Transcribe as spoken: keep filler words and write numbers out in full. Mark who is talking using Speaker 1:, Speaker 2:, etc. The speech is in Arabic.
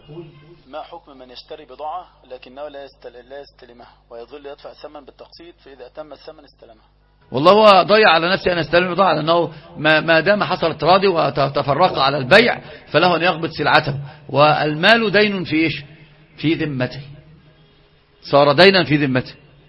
Speaker 1: ما حكم من يشتري بضاعة لكنه لا لا يستلمها ويظل يدفع ثمن بالتقسيط، فإذا أتم الثمن استلمها؟
Speaker 2: والله هو ضيع على نفسه أن يستلم البضاعة، لأنه ما, ما دام حصل تراضي وتفرق على البيع فله أن يقبض سلعته، والمال دين في إيش؟ في ذمته، صار دينا في ذمته.